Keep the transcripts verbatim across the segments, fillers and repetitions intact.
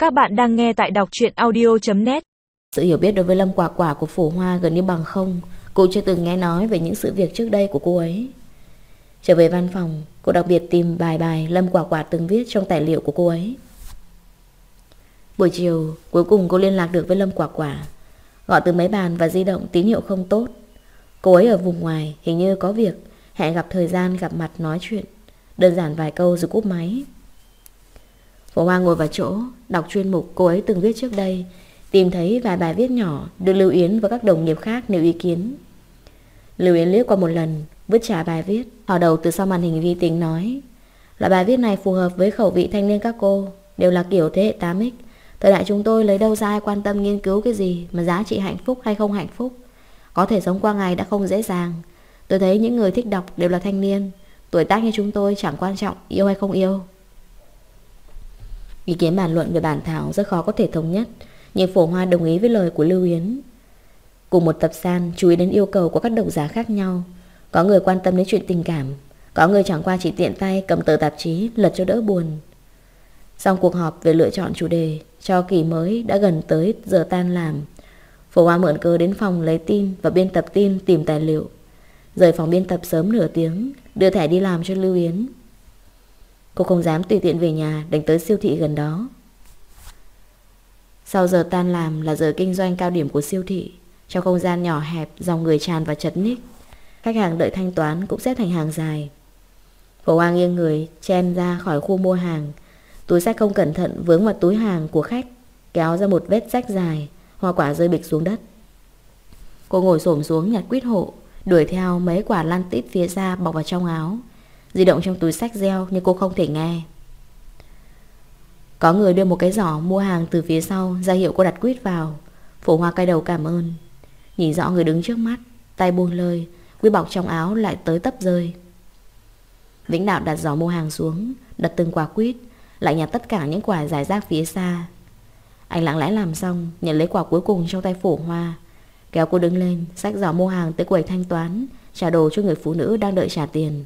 Các bạn đang nghe tại đọc truyện audio chấm net. Sự hiểu biết đối với Lâm Quả Quả của Phổ Hoa gần như bằng không. Cô chưa từng nghe nói về những sự việc trước đây của cô ấy. Trở về văn phòng, cô đặc biệt tìm vài bài Lâm Quả Quả từng viết trong tài liệu của cô ấy. Buổi chiều, cuối cùng cô liên lạc được với Lâm Quả Quả. Gọi từ máy bàn và di động tín hiệu không tốt. Cô ấy ở vùng ngoài, hình như có việc, hẹn gặp thời gian gặp mặt nói chuyện. Đơn giản vài câu rồi cúp máy. Phổ Hoa ngồi vào chỗ, đọc chuyên mục cô ấy từng viết trước đây, tìm thấy vài bài viết nhỏ được Lưu Yến và các đồng nghiệp khác nêu ý kiến. Lưu Yến liếc qua một lần, vứt trả bài viết, hỏi đầu từ sau màn hình vi tính nói: loại bài viết này phù hợp với khẩu vị thanh niên các cô, đều là kiểu thế hệ tám x. Thời đại chúng tôi lấy đâu ra ai quan tâm nghiên cứu cái gì mà giá trị hạnh phúc hay không hạnh phúc. Có thể sống qua ngày đã không dễ dàng. Tôi thấy những người thích đọc đều là thanh niên. Tuổi tác như chúng tôi chẳng quan trọng yêu hay không yêu. Ý kiến bàn luận về bản thảo rất khó có thể thống nhất, nhưng Phổ Hoa đồng ý với lời của Lưu Yến. Cùng một tập san chú ý đến yêu cầu của các độc giả khác nhau. Có người quan tâm đến chuyện tình cảm, có người chẳng qua chỉ tiện tay cầm tờ tạp chí lật cho đỡ buồn. Xong cuộc họp về lựa chọn chủ đề cho kỳ mới đã gần tới giờ tan làm, Phổ Hoa mượn cớ đến phòng lấy tin và biên tập tin tìm tài liệu. Rời phòng biên tập sớm nửa tiếng, đưa thẻ đi làm cho Lưu Yến. Cô không dám tùy tiện về nhà, đánh tới siêu thị gần đó. Sau giờ tan làm là giờ kinh doanh cao điểm của siêu thị. Trong không gian nhỏ hẹp, dòng người tràn và chật ních. Khách hàng đợi thanh toán cũng xếp thành hàng dài. Phổ Hoa nghiêng người chen ra khỏi khu mua hàng. Túi xách không cẩn thận vướng vào túi hàng của khách, kéo ra một vết rách dài. Hoa quả rơi bịch xuống đất. Cô ngồi xổm xuống nhặt quýt hộ, đuổi theo mấy quả lan tít phía xa bọc vào trong áo. Di động trong túi xách reo nhưng cô không thể nghe. Có người đưa một cái giỏ mua hàng từ phía sau ra hiệu cô đặt quýt vào. Phổ Hoa cay đầu cảm ơn. Nhìn rõ người đứng trước mắt, tay buông lơi, quýt bọc trong áo lại tới tấp rơi. Vĩnh Đạo đặt giỏ mua hàng xuống, đặt từng quả quýt, lại nhặt tất cả những quả rải rác phía xa. Anh lặng lẽ làm xong, nhận lấy quả cuối cùng trong tay Phổ Hoa, kéo cô đứng lên, xách giỏ mua hàng tới quầy thanh toán, trả đồ cho người phụ nữ đang đợi trả tiền.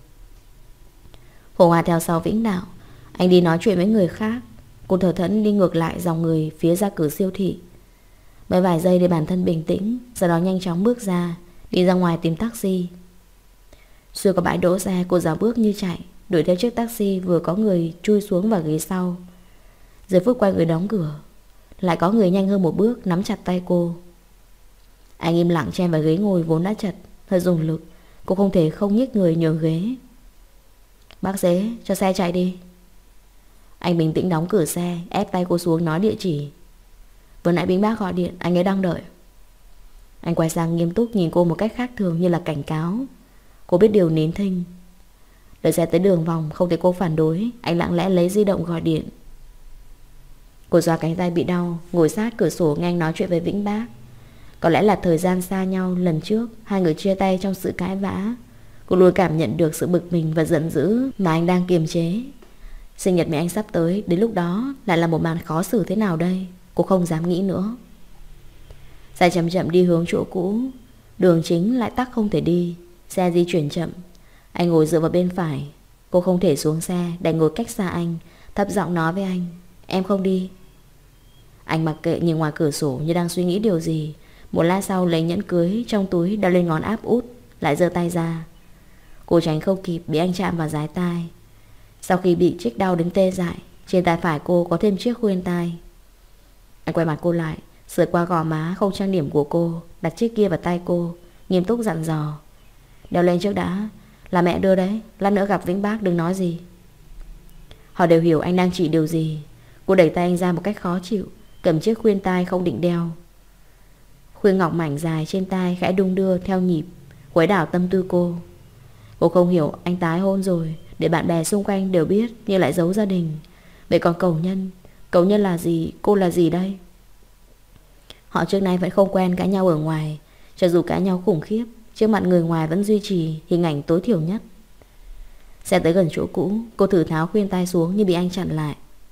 Phổ Hoa theo sau Vĩnh Đạo. Anh đi nói chuyện với người khác. Cô thở thẫn đi ngược lại dòng người phía ra cửa siêu thị. Mấy vài giây để bản thân bình tĩnh, sau đó nhanh chóng bước ra, đi ra ngoài tìm taxi. Xuyên qua bãi đỗ xe, cô dạo bước như chạy, đuổi theo chiếc taxi vừa có người chui xuống vào ghế sau. Giờ phút quay người đóng cửa, lại có người nhanh hơn một bước nắm chặt tay cô. Anh im lặng chen vào ghế ngồi vốn đã chật, hơi dùng lực. Cô không thể không nhích người nhường ghế. Bác xế, cho xe chạy đi. Anh bình tĩnh đóng cửa xe, ép tay cô xuống nói địa chỉ. Vừa nãy binh bác gọi điện, anh ấy đang đợi. Anh quay sang nghiêm túc nhìn cô một cách khác thường như là cảnh cáo. Cô biết điều nín thinh. Đợi xe tới đường vòng, không thấy cô phản đối, anh lặng lẽ lấy di động gọi điện. Cô xoa cánh tay bị đau, ngồi sát cửa sổ nghe anh nói chuyện với Vĩnh Bác. Có lẽ là thời gian xa nhau lần trước, hai người chia tay trong sự cãi vã. Cô luôn cảm nhận được sự bực mình và giận dữ mà anh đang kiềm chế. Sinh nhật mẹ anh sắp tới, đến lúc đó lại là một màn khó xử thế nào đây? Cô không dám nghĩ nữa. Xe chậm chậm đi hướng chỗ cũ. Đường chính lại tắc không thể đi, xe di chuyển chậm. Anh ngồi dựa vào bên phải. Cô không thể xuống xe, đành ngồi cách xa anh, thấp giọng nói với anh: em không đi. Anh mặc kệ nhìn ngoài cửa sổ như đang suy nghĩ điều gì. Một lát sau lấy nhẫn cưới trong túi đeo lên ngón áp út, lại giơ tay ra. Cô tránh không kịp bị anh chạm vào dái tai. Sau khi bị chích đau đến tê dại, trên tay phải cô có thêm chiếc khuyên tai. Anh quay mặt cô lại, sượt qua gò má không trang điểm của cô, đặt chiếc kia vào tay cô, nghiêm túc dặn dò: đeo lên trước đã, là mẹ đưa đấy, lát nữa gặp Vĩnh Bác đừng nói gì. Họ đều hiểu anh đang chỉ điều gì. Cô đẩy tay anh ra một cách khó chịu, cầm chiếc khuyên tai không định đeo. Khuyên ngọc mảnh dài trên tai khẽ đung đưa theo nhịp, khuấy đảo tâm tư cô. Cô không hiểu anh tái hôn rồi, để bạn bè xung quanh đều biết nhưng lại giấu gia đình. Vậy còn cầu nhân, cầu nhân là gì, cô là gì đây? Họ trước nay vẫn không quen cãi nhau ở ngoài. Cho dù cãi nhau khủng khiếp, trước mặt người ngoài vẫn duy trì hình ảnh tối thiểu nhất. Xe tới gần chỗ cũ, cô thử tháo khuyên tai xuống nhưng bị anh chặn lại.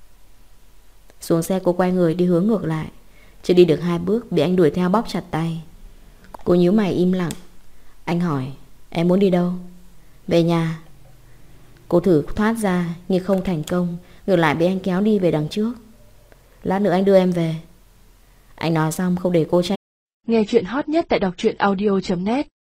Xuống xe cô quay người đi hướng ngược lại. Chưa đi được hai bước bị anh đuổi theo bóp chặt tay. Cô nhíu mày im lặng. Anh hỏi: em muốn đi đâu? Về nhà. Cô thử thoát ra nhưng không thành công, ngược lại bị anh kéo đi về đằng trước. Lát nữa anh đưa em về. Anh nói xong không để cô trách. Nghe chuyện hot nhất tại đọc truyện audio chấm net.